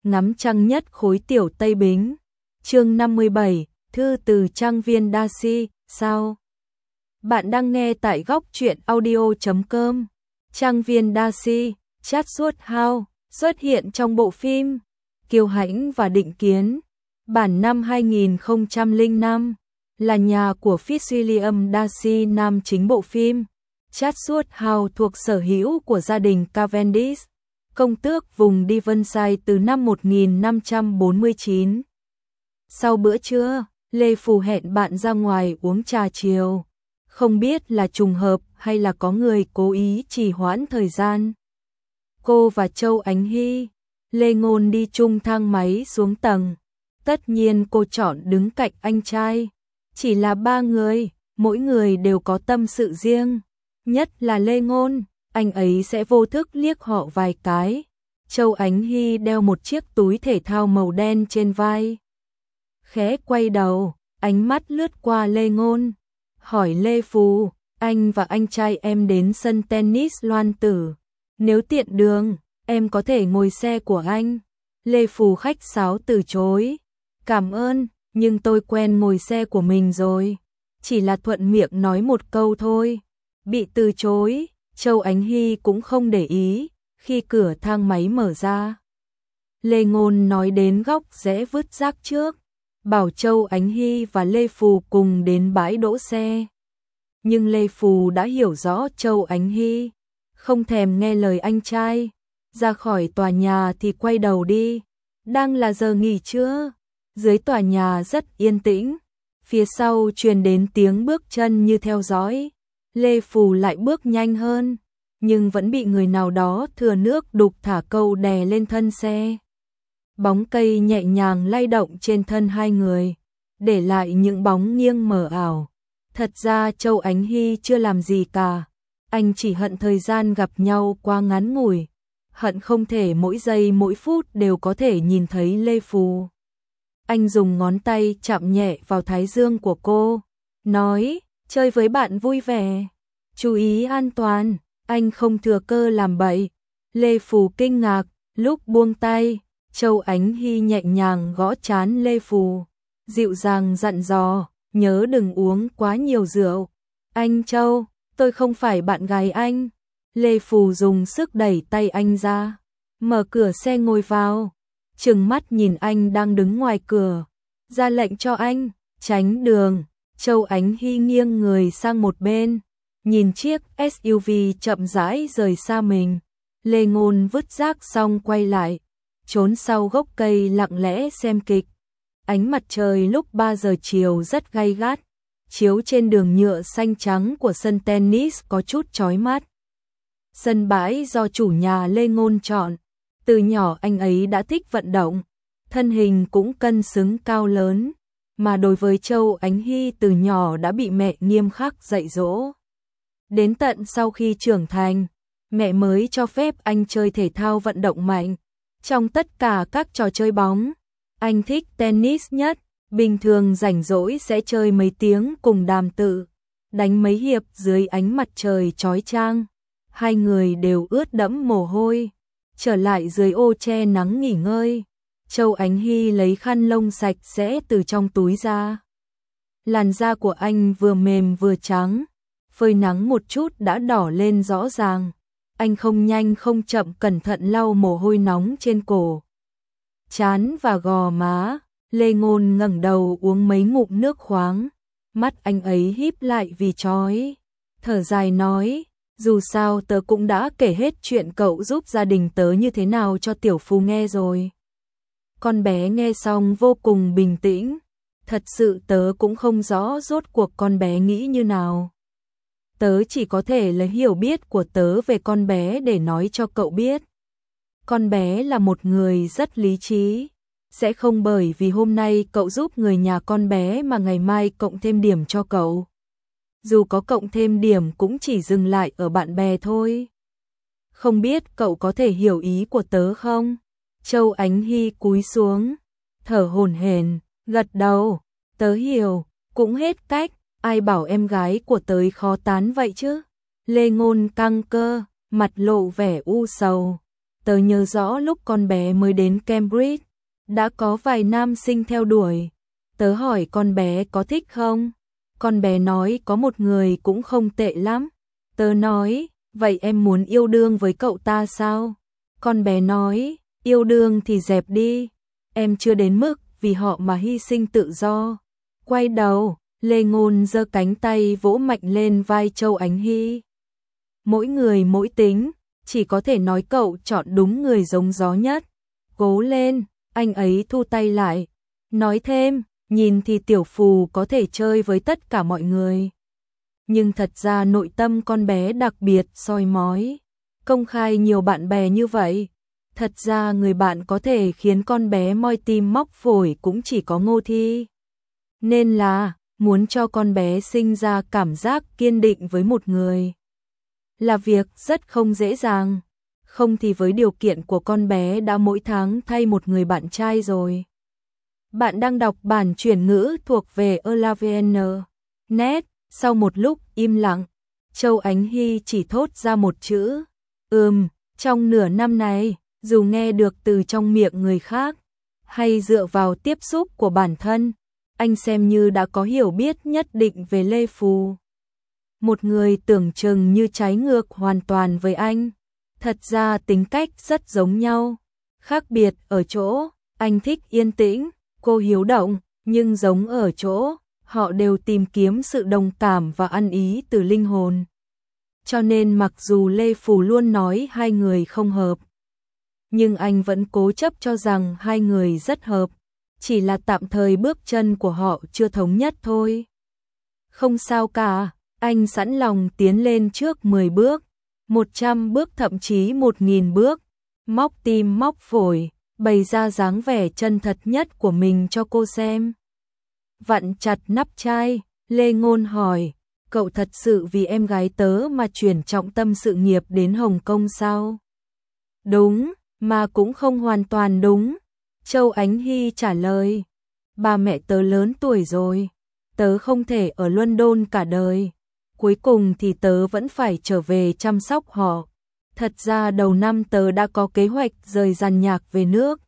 ngắm trăng nhất khối tiểu Tây Bính. Chương 57, thư từ trang viên Darcy, sao? Bạn đang nghe tại góc truyện audio.com. Trang viên Darcy, Chatswood House, xuất hiện trong bộ phim Kiêu Hãnh và Định Kiến, bản năm 2005, là nhà của Fitzwilliam Darcy, nam chính bộ phim. Chatswood House thuộc sở hữu của gia đình Cavendish, công tước vùng Devonshire từ năm 1549. Sau bữa trưa, Lê Phù hẹn bạn ra ngoài uống trà chiều. Không biết là trùng hợp hay là có người cố ý trì hoãn thời gian. Cô và Châu Ánh Hy, Lê Ngôn đi chung thang máy xuống tầng. Tất nhiên cô chọn đứng cạnh anh trai. Chỉ là ba người, mỗi người đều có tâm sự riêng. Nhất là Lê Ngôn, anh ấy sẽ vô thức liếc họ vài cái. Châu Ánh Hy đeo một chiếc túi thể thao màu đen trên vai. Khẽ quay đầu, ánh mắt lướt qua Lê Ngôn. Hỏi Lê Phù, anh và anh trai em đến sân tennis Loan Tử. Nếu tiện đường, em có thể ngồi xe của anh. Lê Phù khách sáo từ chối. Cảm ơn, nhưng tôi quen ngồi xe của mình rồi. Chỉ là thuận miệng nói một câu thôi. Bị từ chối, Châu Ánh Hy cũng không để ý. Khi cửa thang máy mở ra, Lê Ngôn nói đến góc rẽ vứt rác trước, bảo Châu Ánh Hy và Lê Phù cùng đến bãi đỗ xe. Nhưng Lê Phù đã hiểu rõ Châu Ánh Hy, không thèm nghe lời anh trai. Ra khỏi tòa nhà thì quay đầu đi. Đang là giờ nghỉ trưa. Dưới tòa nhà rất yên tĩnh. Phía sau truyền đến tiếng bước chân như theo dõi. Lê Phù lại bước nhanh hơn, nhưng vẫn bị người nào đó thừa nước đục thả câu đè lên thân xe. Bóng cây nhẹ nhàng lay động trên thân hai người, để lại những bóng nghiêng mờ ảo. Thật ra Châu Ánh Hy chưa làm gì cả. Anh chỉ hận thời gian gặp nhau quá ngắn ngủi. Hận không thể mỗi giây mỗi phút đều có thể nhìn thấy Lê Phù. Anh dùng ngón tay chạm nhẹ vào thái dương của cô, nói, chơi với bạn vui vẻ, chú ý an toàn, anh không thừa cơ làm bậy. Lê Phù kinh ngạc, lúc buông tay, Châu Ánh Hy nhẹ nhàng gõ trán Lê Phù, dịu dàng dặn dò, nhớ đừng uống quá nhiều rượu. Anh Châu, tôi không phải bạn gái anh. Lê Phù dùng sức đẩy tay anh ra, mở cửa xe ngồi vào, trừng mắt nhìn anh đang đứng ngoài cửa, ra lệnh cho anh, tránh đường. Châu Ánh Hy nghiêng người sang một bên, nhìn chiếc SUV chậm rãi rời xa mình. Lê Ngôn vứt rác xong quay lại, trốn sau gốc cây lặng lẽ xem kịch. Ánh mặt trời lúc 3 giờ chiều rất gay gắt, chiếu trên đường nhựa xanh trắng của sân tennis có chút chói mắt. Sân bãi do chủ nhà Lê Ngôn chọn, từ nhỏ anh ấy đã thích vận động, thân hình cũng cân xứng cao lớn, mà đối với Châu Ánh Hy từ nhỏ đã bị mẹ nghiêm khắc dạy dỗ. Đến tận sau khi trưởng thành, mẹ mới cho phép anh chơi thể thao vận động mạnh. Trong tất cả các trò chơi bóng, anh thích tennis nhất, bình thường rảnh rỗi sẽ chơi mấy tiếng cùng Đàm Tự, đánh mấy hiệp dưới ánh mặt trời chói chang. Hai người đều ướt đẫm mồ hôi, trở lại dưới ô che nắng nghỉ ngơi. Châu Ánh Hy lấy khăn lông sạch sẽ từ trong túi ra. Làn da của anh vừa mềm vừa trắng, phơi nắng một chút đã đỏ lên rõ ràng. Anh không nhanh không chậm cẩn thận lau mồ hôi nóng trên cổ, trán và gò má. Lê Ngôn ngẩng đầu uống mấy ngụm nước khoáng, mắt anh ấy híp lại vì chói, thở dài nói, dù sao tớ cũng đã kể hết chuyện cậu giúp gia đình tớ như thế nào cho tiểu Phù nghe rồi. Con bé nghe xong vô cùng bình tĩnh, thật sự tớ cũng không rõ rốt cuộc con bé nghĩ như nào. Tớ chỉ có thể lấy hiểu biết của tớ về con bé để nói cho cậu biết. Con bé là một người rất lý trí, sẽ không bởi vì hôm nay cậu giúp người nhà con bé mà ngày mai cộng thêm điểm cho cậu. Dù có cộng thêm điểm cũng chỉ dừng lại ở bạn bè thôi. Không biết cậu có thể hiểu ý của tớ không? Châu Ánh Hy cúi xuống, thở hổn hển, gật đầu, tớ hiểu, cũng hết cách, ai bảo em gái của tớ khó tán vậy chứ? Lê Ngôn căng cơ, mặt lộ vẻ u sầu. Tớ nhớ rõ lúc con bé mới đến Cambridge, đã có vài nam sinh theo đuổi. Tớ hỏi con bé có thích không? Con bé nói có một người cũng không tệ lắm. Tớ nói, vậy em muốn yêu đương với cậu ta sao? Con bé nói, yêu đương thì dẹp đi. Em chưa đến mức vì họ mà hy sinh tự do. Quay đầu, Lê Ngôn giơ cánh tay vỗ mạnh lên vai Châu Ánh Hy. Mỗi người mỗi tính, chỉ có thể nói cậu chọn đúng người giống gió nhất. Cố lên, anh ấy thu tay lại. Nói thêm, nhìn thì tiểu phù có thể chơi với tất cả mọi người. Nhưng thật ra nội tâm con bé đặc biệt soi mói. Công khai nhiều bạn bè như vậy. Thật ra người bạn có thể khiến con bé moi tim móc phổi cũng chỉ có Ngô Thi. Nên là, muốn cho con bé sinh ra cảm giác kiên định với một người là việc rất không dễ dàng. Không thì với điều kiện của con bé đã mỗi tháng thay một người bạn trai rồi. Bạn đang đọc bản chuyển ngữ thuộc về ELAVN.net. Sau một lúc im lặng, Châu Ánh Hy chỉ thốt ra một chữ. Trong nửa năm này, dù nghe được từ trong miệng người khác, hay dựa vào tiếp xúc của bản thân, anh xem như đã có hiểu biết nhất định về Lê Phù. Một người tưởng chừng như trái ngược hoàn toàn với anh. Thật ra tính cách rất giống nhau. Khác biệt ở chỗ, anh thích yên tĩnh, cô hiếu động, nhưng giống ở chỗ, họ đều tìm kiếm sự đồng cảm và ăn ý từ linh hồn. Cho nên mặc dù Lê Phù luôn nói hai người không hợp, nhưng anh vẫn cố chấp cho rằng hai người rất hợp, chỉ là tạm thời bước chân của họ chưa thống nhất thôi. Không sao cả, anh sẵn lòng tiến lên trước 10 bước, 100 bước thậm chí 1000 bước, móc tim móc phổi, bày ra dáng vẻ chân thật nhất của mình cho cô xem. Vặn chặt nắp chai, Lê Ngôn hỏi, cậu thật sự vì em gái tớ mà chuyển trọng tâm sự nghiệp đến Hồng Kông sao? Đúng, mà cũng không hoàn toàn đúng. Châu Ánh Hy trả lời, ba mẹ tớ lớn tuổi rồi, tớ không thể ở London cả đời. Cuối cùng thì tớ vẫn phải trở về chăm sóc họ. Thật ra đầu năm tớ đã có kế hoạch rời dàn nhạc về nước.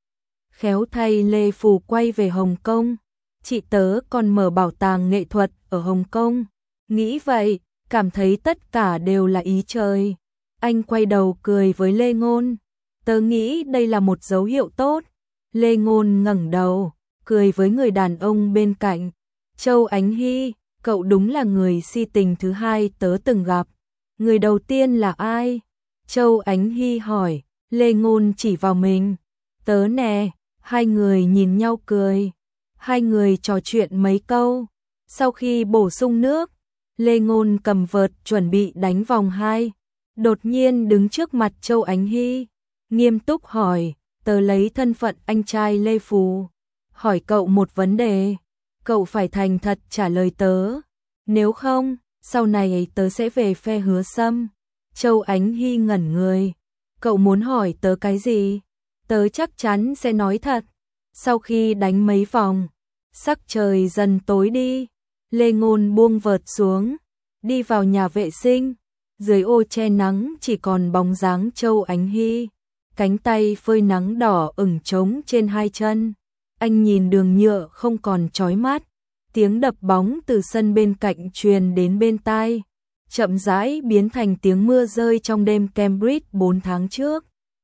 Khéo thay Lê Phù quay về Hồng Kông. Chị tớ còn mở bảo tàng nghệ thuật ở Hồng Kông. Nghĩ vậy, cảm thấy tất cả đều là ý trời. Anh quay đầu cười với Lê Ngôn. Tớ nghĩ đây là một dấu hiệu tốt. Lê Ngôn ngẩng đầu, cười với người đàn ông bên cạnh. Châu Ánh Hy, cậu đúng là người si tình thứ hai tớ từng gặp. Người đầu tiên là ai? Châu Ánh Hy hỏi. Lê Ngôn chỉ vào mình. Tớ nè. Hai người nhìn nhau cười. Hai người trò chuyện mấy câu. Sau khi bổ sung nước, Lê Ngôn cầm vợt chuẩn bị đánh vòng 2. Đột nhiên đứng trước mặt Châu Ánh Hy, nghiêm túc hỏi, tớ lấy thân phận anh trai Lê Phù. Hỏi cậu một vấn đề, cậu phải thành thật trả lời tớ. Nếu không, sau này tớ sẽ về phe Hứa Sâm. Châu Ánh Hy ngẩn người. Cậu muốn hỏi tớ cái gì? Tớ chắc chắn sẽ nói thật. Sau khi đánh mấy vòng, sắc trời dần tối đi. Lê Ngôn buông vợt xuống, đi vào nhà vệ sinh. Dưới ô che nắng chỉ còn bóng dáng Châu Ánh Hy, cánh tay phơi nắng đỏ ửng trống trên hai chân. Anh nhìn đường nhựa không còn chói mắt, tiếng đập bóng từ sân bên cạnh truyền đến bên tai, chậm rãi biến thành tiếng mưa rơi trong đêm Cambridge 4 tháng trước.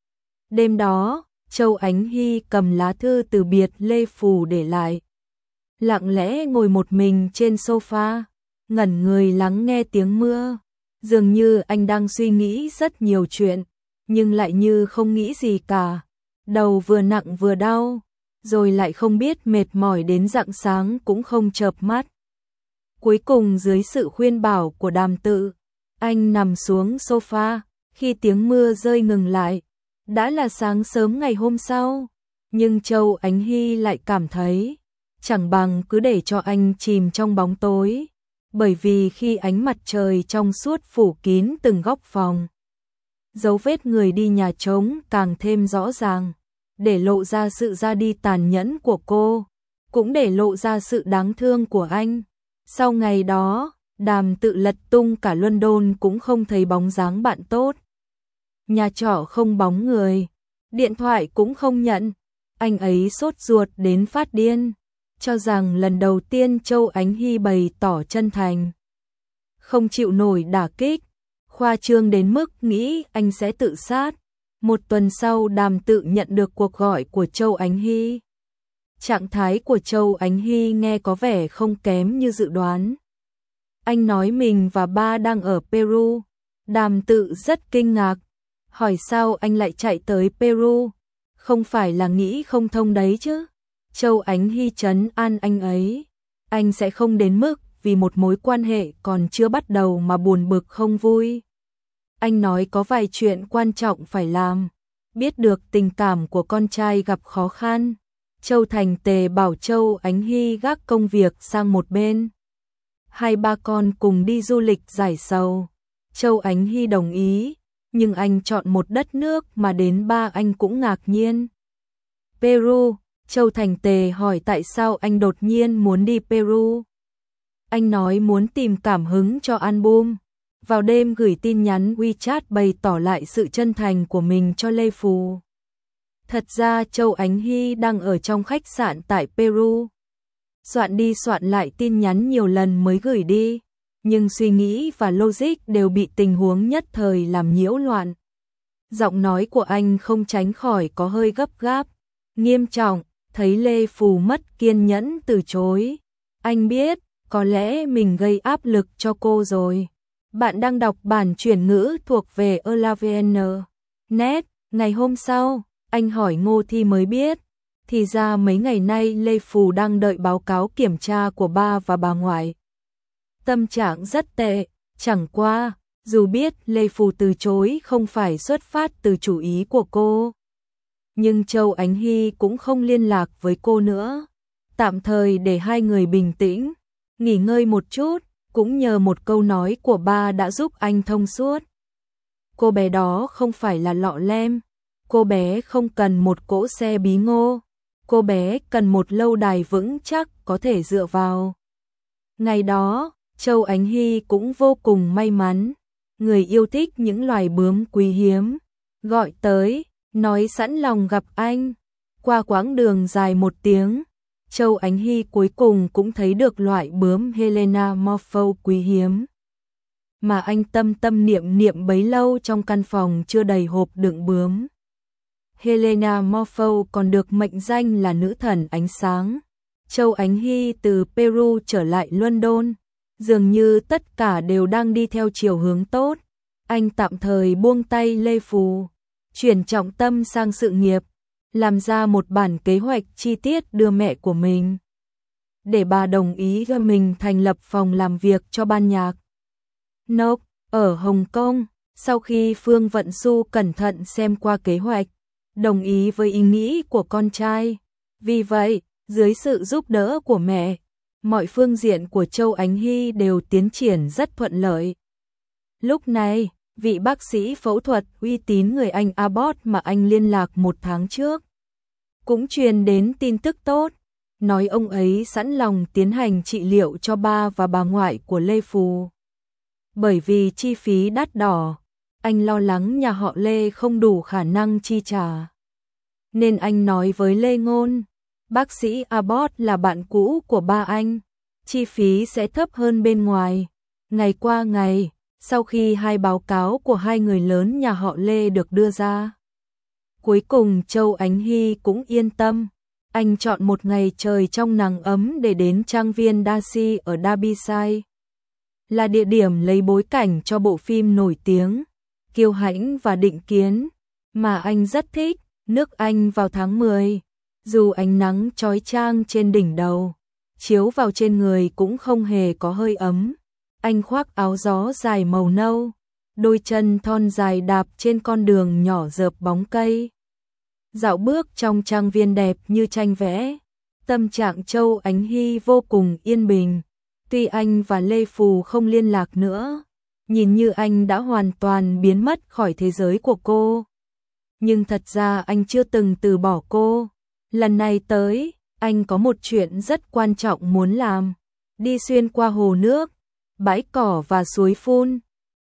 Đêm đó, Châu Ánh Hy cầm lá thư từ biệt Lê Phù để lại, lặng lẽ ngồi một mình trên sofa, ngẩn người lắng nghe tiếng mưa. Dường như anh đang suy nghĩ rất nhiều chuyện, nhưng lại như không nghĩ gì cả. Đầu vừa nặng vừa đau, rồi lại không biết mệt mỏi đến rạng sáng cũng không chợp mắt. Cuối cùng dưới sự khuyên bảo của Đàm Tự, anh nằm xuống sofa. Khi tiếng mưa rơi ngừng lại, đã là sáng sớm ngày hôm sau. Nhưng Châu Ánh Hy lại cảm thấy chẳng bằng cứ để cho anh chìm trong bóng tối. Bởi vì khi ánh mặt trời trong suốt phủ kín từng góc phòng, dấu vết người đi nhà trống càng thêm rõ ràng, để lộ ra sự ra đi tàn nhẫn của cô, cũng để lộ ra sự đáng thương của anh. Sau ngày đó, Đàm Tự lật tung cả London cũng không thấy bóng dáng bạn tốt. nhà trọ không bóng người, điện thoại cũng không nhận. Anh ấy sốt ruột đến phát điên, cho rằng lần đầu tiên Châu Ánh Hy bày tỏ chân thành. Không chịu nổi đả kích, khoa trương đến mức nghĩ anh sẽ tự sát. Một tuần sau Đàm Tự nhận được cuộc gọi của Châu Ánh Hy. Trạng thái của Châu Ánh Hy nghe có vẻ không kém như dự đoán. Anh nói mình và ba đang ở Peru. Đàm Tự rất kinh ngạc, hỏi sao anh lại chạy tới Peru, không phải là nghĩ không thông đấy chứ. Châu Ánh Hy trấn an anh ấy, anh sẽ không đến mức vì một mối quan hệ còn chưa bắt đầu mà buồn bực không vui. Anh nói có vài chuyện quan trọng phải làm, biết được tình cảm của con trai gặp khó khăn. Châu Thành Tề bảo Châu Ánh Hy gác công việc sang một bên. Hai ba con cùng đi du lịch giải sầu. Châu Ánh Hy đồng ý, nhưng anh chọn một đất nước mà đến ba anh cũng ngạc nhiên. Peru. Châu Thành Tề hỏi tại sao anh đột nhiên muốn đi Peru. Anh nói muốn tìm cảm hứng cho album. Vào đêm gửi tin nhắn WeChat bày tỏ lại sự chân thành của mình cho Lê Phù. Thật ra Châu Ánh Hy đang ở trong khách sạn tại Peru. Soạn đi soạn lại tin nhắn nhiều lần mới gửi đi, nhưng suy nghĩ và logic đều bị tình huống nhất thời làm nhiễu loạn. Giọng nói của anh không tránh khỏi có hơi gấp gáp, nghiêm trọng, thấy Lê Phù mất kiên nhẫn từ chối. Anh biết, có lẽ mình gây áp lực cho cô rồi. Bạn đang đọc bản chuyển ngữ thuộc về ELAVN.net. Ngày hôm sau, anh hỏi Ngô Thi mới biết. Thì ra mấy ngày nay Lê Phù đang đợi báo cáo kiểm tra của ba và bà ngoại. Tâm trạng rất tệ, chẳng qua, dù biết Lê Phù từ chối không phải xuất phát từ chủ ý của cô. Nhưng Châu Ánh Hy cũng không liên lạc với cô nữa. Tạm thời để hai người bình tĩnh, nghỉ ngơi một chút, cũng nhờ một câu nói của ba đã giúp anh thông suốt. Cô bé đó không phải là lọ lem, cô bé không cần một cỗ xe bí ngô, cô bé cần một lâu đài vững chắc có thể dựa vào. Ngày đó, Châu Ánh Hy cũng vô cùng may mắn, người yêu thích những loài bướm quý hiếm, gọi tới, nói sẵn lòng gặp anh. Qua quãng đường dài 1 tiếng, Châu Ánh Hy cuối cùng cũng thấy được loại bướm Helena Morpho quý hiếm. Mà anh tâm niệm bấy lâu trong căn phòng chưa đầy hộp đựng bướm. Helena Morpho còn được mệnh danh là nữ thần ánh sáng. Châu Ánh Hy từ Peru trở lại London, dường như tất cả đều đang đi theo chiều hướng tốt. Anh tạm thời buông tay Lê Phù, chuyển trọng tâm sang sự nghiệp, làm ra một bản kế hoạch chi tiết đưa mẹ của mình, để bà đồng ý cho mình thành lập phòng làm việc cho ban nhạc Nope ở Hồng Kông. Sau khi Phương Vận Xu cẩn thận xem qua kế hoạch, đồng ý với ý nghĩ của con trai. Vì vậy, dưới sự giúp đỡ của mẹ, mọi phương diện của Châu Ánh Hy đều tiến triển rất thuận lợi. Lúc này, vị bác sĩ phẫu thuật uy tín người Anh Abbott mà anh liên lạc 1 tháng trước cũng truyền đến tin tức tốt, nói ông ấy sẵn lòng tiến hành trị liệu cho ba và bà ngoại của Lê Phù. Bởi vì chi phí đắt đỏ, anh lo lắng nhà họ Lê không đủ khả năng chi trả. Nên anh nói với Lê Ngôn, bác sĩ Abbott là bạn cũ của ba anh, chi phí sẽ thấp hơn bên ngoài. Ngày qua ngày, sau khi hai báo cáo của hai người lớn nhà họ Lê được đưa ra, cuối cùng Châu Ánh Hy cũng yên tâm. Anh chọn một ngày trời trong nắng ấm để đến trang viên Darcy ở Derbyshire, là địa điểm lấy bối cảnh cho bộ phim nổi tiếng Kiêu Hãnh và Định Kiến mà anh rất thích. Nước Anh vào tháng 10, dù ánh nắng chói chang trên đỉnh đầu, chiếu vào trên người cũng không hề có hơi ấm. Anh khoác áo gió dài màu nâu, đôi chân thon dài đạp trên con đường nhỏ rợp bóng cây, dạo bước trong trang viên đẹp như tranh vẽ. Tâm trạng Châu Ánh Hy vô cùng yên bình. Tuy anh và Lê Phù không liên lạc nữa, nhìn như anh đã hoàn toàn biến mất khỏi thế giới của cô, nhưng thật ra anh chưa từng từ bỏ cô. Lần này tới, anh có một chuyện rất quan trọng muốn làm, đi xuyên qua hồ nước, bãi cỏ và suối phun.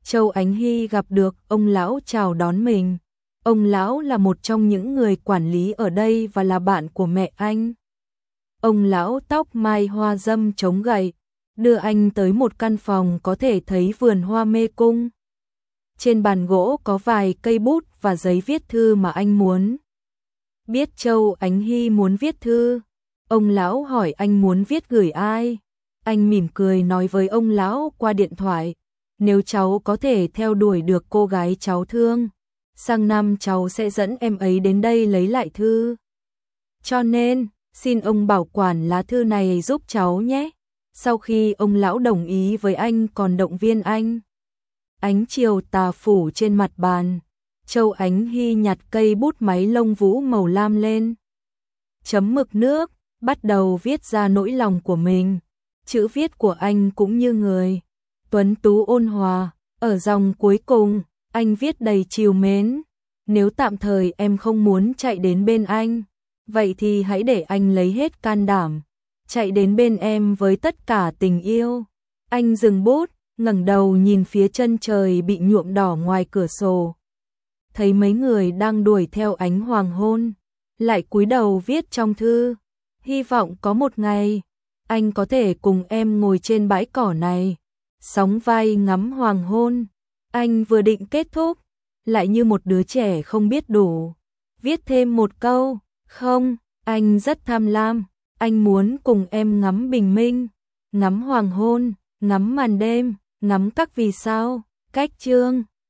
Châu Ánh Hy gặp được ông lão chào đón mình. Ông lão là một trong những người quản lý ở đây và là bạn của mẹ anh. Ông lão tóc mai hoa râm chống gậy, đưa anh tới một căn phòng có thể thấy vườn hoa mê cung. Trên bàn gỗ có vài cây bút và giấy viết thư mà anh muốn. Biết Châu Ánh Hy muốn viết thư, ông lão hỏi anh muốn viết gửi ai. Anh mỉm cười nói với ông lão qua điện thoại, nếu cháu có thể theo đuổi được cô gái cháu thương, sang năm cháu sẽ dẫn em ấy đến đây lấy lại thư. Cho nên, xin ông bảo quản lá thư này giúp cháu nhé. Sau khi ông lão đồng ý với anh còn động viên anh. Ánh chiều tà phủ trên mặt bàn, Châu Ánh Hy nhặt cây bút máy lông vũ màu lam lên. Chấm mực nước, bắt đầu viết ra nỗi lòng của mình. Chữ viết của anh cũng như người tuấn tú ôn hòa, ở dòng cuối cùng, anh viết đầy trìu mến. Nếu tạm thời em không muốn chạy đến bên anh, vậy thì hãy để anh lấy hết can đảm, chạy đến bên em với tất cả tình yêu. Anh dừng bút, ngẩng đầu nhìn phía chân trời bị nhuộm đỏ ngoài cửa sổ. Thấy mấy người đang đuổi theo ánh hoàng hôn, lại cúi đầu viết trong thư. Hy vọng có một ngày, anh có thể cùng em ngồi trên bãi cỏ này, sóng vai ngắm hoàng hôn. Anh vừa định kết thúc, lại như một đứa trẻ không biết đủ. Viết thêm một câu, không, anh rất tham lam, anh muốn cùng em ngắm bình minh, ngắm hoàng hôn, ngắm màn đêm, ngắm các vì sao. Cách chương